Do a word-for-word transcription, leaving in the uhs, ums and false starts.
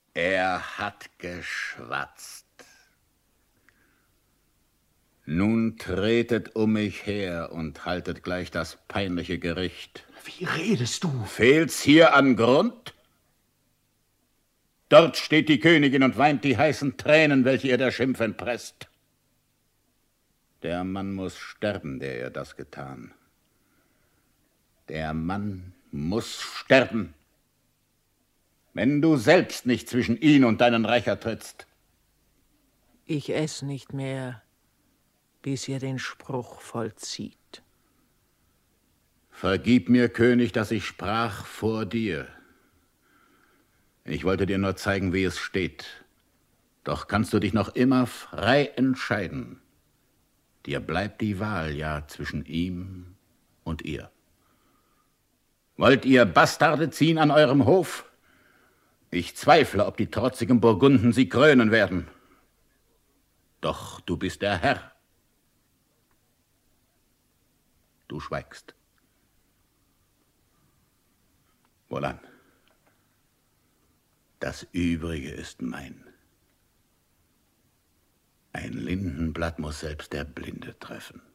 Er hat geschwatzt. Nun tretet um mich her und haltet gleich das peinliche Gericht. Wie redest du? Fehlt's hier an Grund? Dort steht die Königin und weint die heißen Tränen, welche ihr der Schimpf entpresst. Der Mann muss sterben, der ihr das getan. Der Mann muss sterben, wenn du selbst nicht zwischen ihn und deinen Rächer trittst. Ich ess nicht mehr, bis ihr den Spruch vollzieht. Vergib mir, König, dass ich sprach vor dir. Ich wollte dir nur zeigen, wie es steht. Doch kannst du dich noch immer frei entscheiden. Dir bleibt die Wahl ja zwischen ihm und ihr. Wollt ihr Bastarde ziehen an eurem Hof? Ich zweifle, ob die trotzigen Burgunden sie krönen werden. Doch du bist der Herr. Du schweigst. Wohlan. Das Übrige ist mein. Ein Lindenblatt muss selbst der Blinde treffen.